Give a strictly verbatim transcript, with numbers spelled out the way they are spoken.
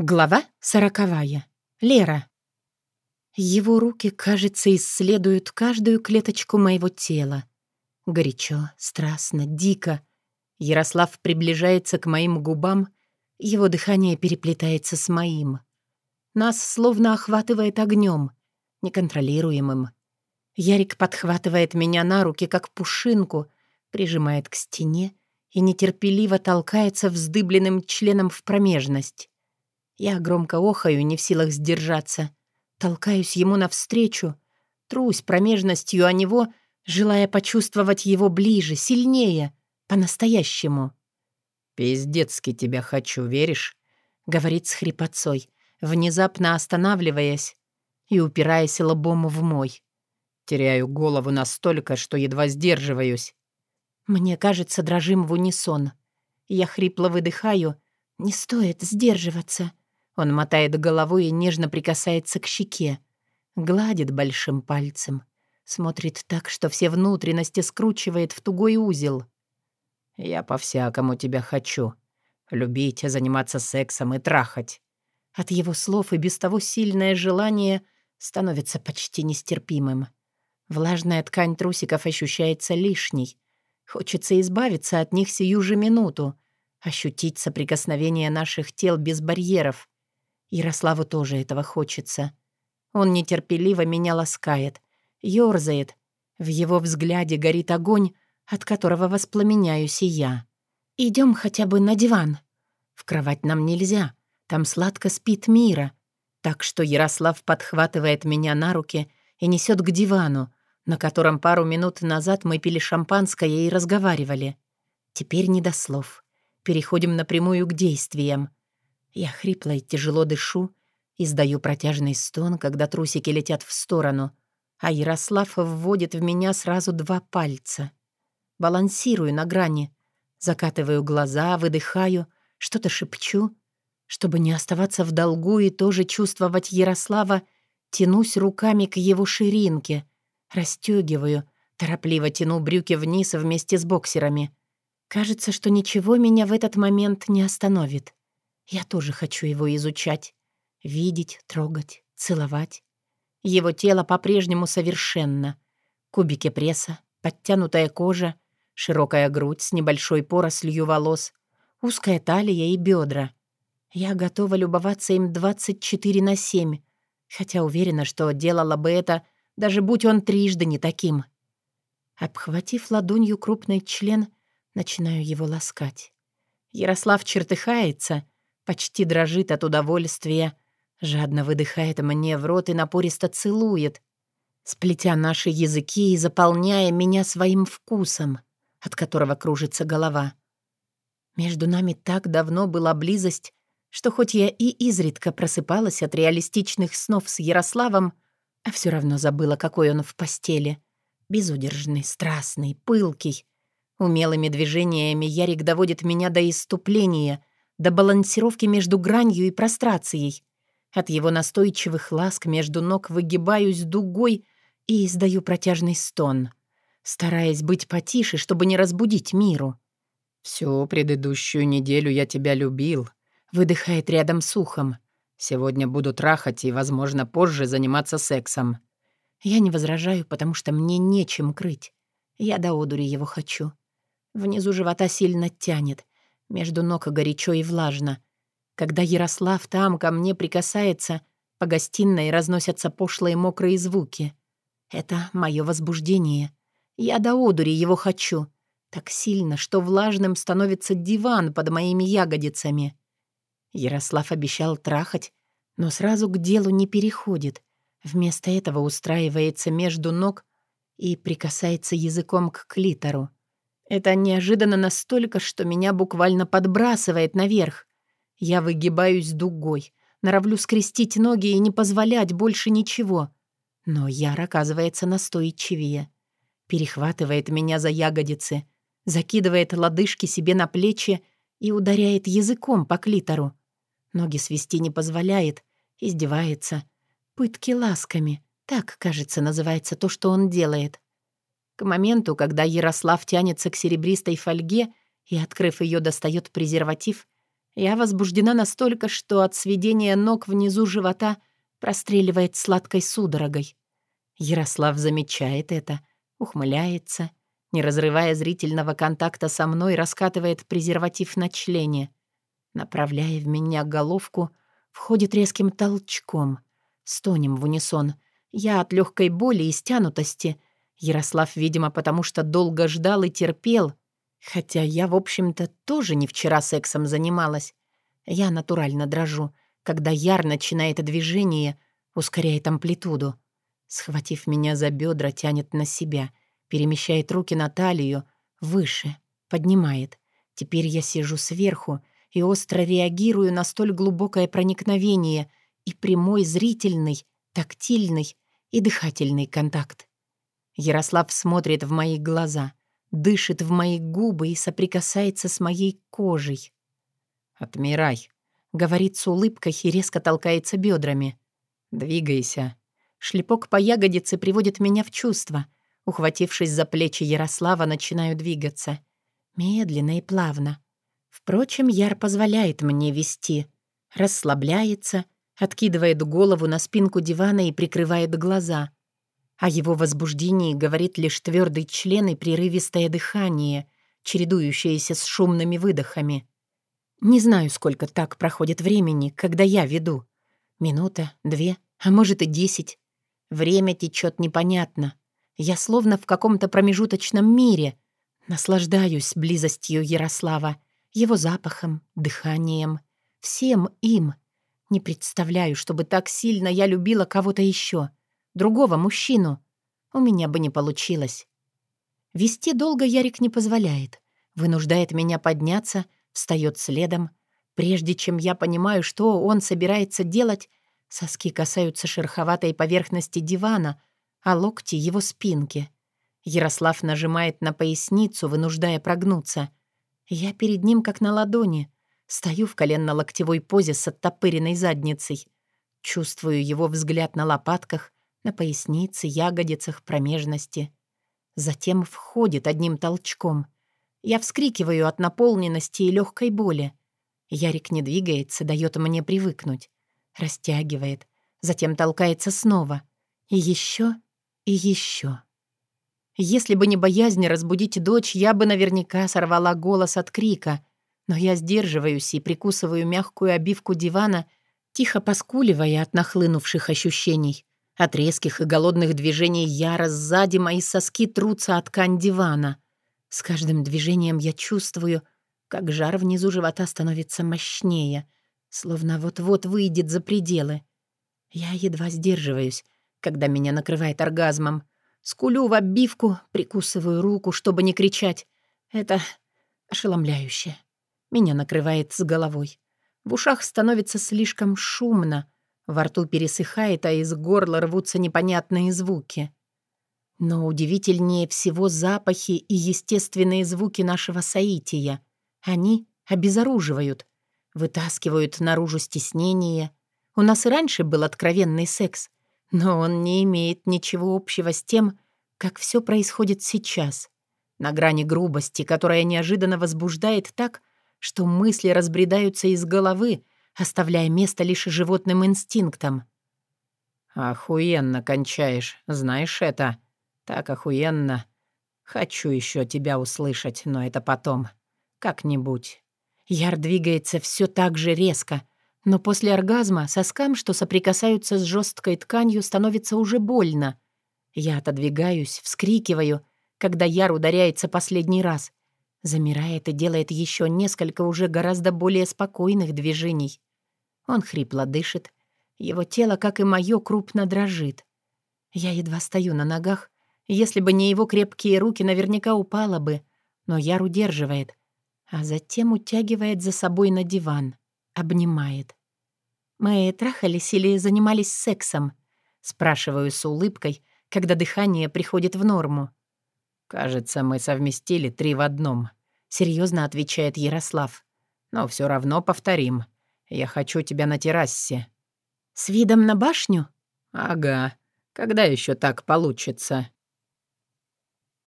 Глава сороковая. Лера. Его руки, кажется, исследуют каждую клеточку моего тела. Горячо, страстно, дико. Ярослав приближается к моим губам, его дыхание переплетается с моим. Нас словно охватывает огнем, неконтролируемым. Ярик подхватывает меня на руки, как пушинку, прижимает к стене и нетерпеливо толкается вздыбленным членом в промежность. Я громко охаю, не в силах сдержаться. Толкаюсь ему навстречу, трусь промежностью о него, желая почувствовать его ближе, сильнее, по-настоящему. «Пиздецки тебя хочу, веришь?» — говорит с хрипотцой, внезапно останавливаясь и упираясь лбом в мой. Теряю голову настолько, что едва сдерживаюсь. Мне кажется, дрожим в унисон. Я хрипло выдыхаю. «Не стоит сдерживаться». Он мотает головой и нежно прикасается к щеке. Гладит большим пальцем. Смотрит так, что все внутренности скручивает в тугой узел. «Я по-всякому тебя хочу. Любить, заниматься сексом и трахать». От его слов и без того сильное желание становится почти нестерпимым. Влажная ткань трусиков ощущается лишней. Хочется избавиться от них сию же минуту. Ощутить соприкосновение наших тел без барьеров. Ярославу тоже этого хочется. Он нетерпеливо меня ласкает, ёрзает. В его взгляде горит огонь, от которого воспламеняюсь и я. «Идем хотя бы на диван». В кровать нам нельзя, там сладко спит Мира. Так что Ярослав подхватывает меня на руки и несет к дивану, на котором пару минут назад мы пили шампанское и разговаривали. Теперь не до слов. Переходим напрямую к действиям. Я хрипло и тяжело дышу, издаю протяжный стон, когда трусики летят в сторону, а Ярослав вводит в меня сразу два пальца. Балансирую на грани, закатываю глаза, выдыхаю, что-то шепчу. Чтобы не оставаться в долгу и тоже чувствовать Ярослава, тянусь руками к его ширинке, расстегиваю, торопливо тяну брюки вниз вместе с боксерами. Кажется, что ничего меня в этот момент не остановит. Я тоже хочу его изучать, видеть, трогать, целовать. Его тело по-прежнему совершенно. Кубики пресса, подтянутая кожа, широкая грудь с небольшой порослью волос, узкая талия и бедра. Я готова любоваться им двадцать четыре на семь, хотя уверена, что делала бы это, даже будь он трижды не таким. Обхватив ладонью крупный член, начинаю его ласкать. Ярослав чертыхается, почти дрожит от удовольствия, жадно выдыхает мне в рот и напористо целует, сплетя наши языки и заполняя меня своим вкусом, от которого кружится голова. Между нами так давно была близость, что хоть я и изредка просыпалась от реалистичных снов с Ярославом, а все равно забыла, какой он в постели. Безудержный, страстный, пылкий. Умелыми движениями Ярик доводит меня до исступления, до балансировки между гранью и прострацией. От его настойчивых ласк между ног выгибаюсь дугой и издаю протяжный стон, стараясь быть потише, чтобы не разбудить Миру. «Всю предыдущую неделю я тебя любил», — выдыхает рядом с ухом. «Сегодня буду трахать и, возможно, позже заниматься сексом». Я не возражаю, потому что мне нечем крыть. Я до одури его хочу. Внизу живота сильно тянет, между ног горячо и влажно. Когда Ярослав там ко мне прикасается, по гостиной разносятся пошлые мокрые звуки. Это мое возбуждение. Я до одури его хочу. Так сильно, что влажным становится диван под моими ягодицами. Ярослав обещал трахать, но сразу к делу не переходит. Вместо этого устраивается между ног и прикасается языком к клитору. Это неожиданно настолько, что меня буквально подбрасывает наверх. Я выгибаюсь дугой, норовлю скрестить ноги и не позволять больше ничего. Но Яр оказывается настойчивее. Перехватывает меня за ягодицы, закидывает лодыжки себе на плечи и ударяет языком по клитору. Ноги свести не позволяет, издевается. Пытки ласками. Так, кажется, называется то, что он делает. К моменту, когда Ярослав тянется к серебристой фольге и, открыв ее, достает презерватив, Я возбуждена настолько, что от сведения ног внизу живота простреливает сладкой судорогой. Ярослав замечает это, ухмыляется, не разрывая зрительного контакта со мной, раскатывает презерватив на члене. Направляя в меня головку, входит резким толчком. Стонем в унисон. Я от легкой боли и стянутости. Ярослав, видимо, потому что долго ждал и терпел. Хотя я, в общем-то, тоже не вчера сексом занималась. Я натурально дрожу, когда Яр начинает движение, ускоряет амплитуду. Схватив меня за бедра, тянет на себя, перемещает руки на талию, выше, поднимает. Теперь я сижу сверху и остро реагирую на столь глубокое проникновение и прямой зрительный, тактильный и дыхательный контакт. Ярослав смотрит в мои глаза, дышит в мои губы и соприкасается с моей кожей. «Отмирай», — говорит с улыбкой и резко толкается бедрами. «Двигайся». Шлепок по ягодице приводит меня в чувство. Ухватившись за плечи Ярослава, начинаю двигаться. Медленно и плавно. Впрочем, Яр позволяет мне вести. Расслабляется, откидывает голову на спинку дивана и прикрывает глаза. О его возбуждении говорит лишь твердый член и прерывистое дыхание, чередующееся с шумными выдохами. Не знаю, сколько так проходит времени, когда я веду. Минута, две, а может и десять. Время течет непонятно. Я словно в каком-то промежуточном мире. Наслаждаюсь близостью Ярослава, его запахом, дыханием, всем им. Не представляю, чтобы так сильно я любила кого-то еще, другого мужчину. У меня бы не получилось. Вести долго Ярик не позволяет. Вынуждает меня подняться, встает следом. Прежде чем я понимаю, что он собирается делать, соски касаются шероховатой поверхности дивана, а локти — его спинки. Ярослав нажимает на поясницу, вынуждая прогнуться. Я перед ним как на ладони. Стою в коленно-локтевой позе с оттопыренной задницей. Чувствую его взгляд на лопатках, на пояснице, ягодицах, промежности. Затем входит одним толчком. Я вскрикиваю от наполненности и легкой боли. Ярик не двигается, дает мне привыкнуть. Растягивает, затем толкается снова. И еще, и еще. Если бы не боязнь разбудить дочь, я бы наверняка сорвала голос от крика. Но я сдерживаюсь и прикусываю мягкую обивку дивана, тихо поскуливая от нахлынувших ощущений. От резких и голодных движений Яра сзади мои соски трутся о ткань дивана. С каждым движением я чувствую, как жар внизу живота становится мощнее, словно вот-вот выйдет за пределы. Я едва сдерживаюсь, когда меня накрывает оргазмом. Скулю в обивку, прикусываю руку, чтобы не кричать. Это ошеломляюще. Меня накрывает с головой. В ушах становится слишком шумно. Во рту пересыхает, а из горла рвутся непонятные звуки. Но удивительнее всего запахи и естественные звуки нашего соития. Они обезоруживают, вытаскивают наружу стеснение. У нас и раньше был откровенный секс, но он не имеет ничего общего с тем, как все происходит сейчас. На грани грубости, которая неожиданно возбуждает так, что мысли разбредаются из головы, оставляя место лишь животным инстинктам. «Охуенно кончаешь, знаешь это? Так охуенно. Хочу еще тебя услышать, но это потом. Как-нибудь». Яр двигается все так же резко, но после оргазма соскам, что соприкасаются с жесткой тканью, становится уже больно. Я отодвигаюсь, вскрикиваю, когда Яр ударяется последний раз. Замирает и делает еще несколько уже гораздо более спокойных движений. Он хрипло дышит. Его тело, как и мое, крупно дрожит. Я едва стою на ногах. Если бы не его крепкие руки, наверняка упала бы. Но Яр удерживает, а затем утягивает за собой на диван. Обнимает. «Мы трахались или занимались сексом?» Спрашиваю с улыбкой, когда дыхание приходит в норму. «Кажется, мы совместили три в одном», — серьезно отвечает Ярослав. «Но все равно повторим. Я хочу тебя на террасе». «С видом на башню?» «Ага. Когда еще так получится?»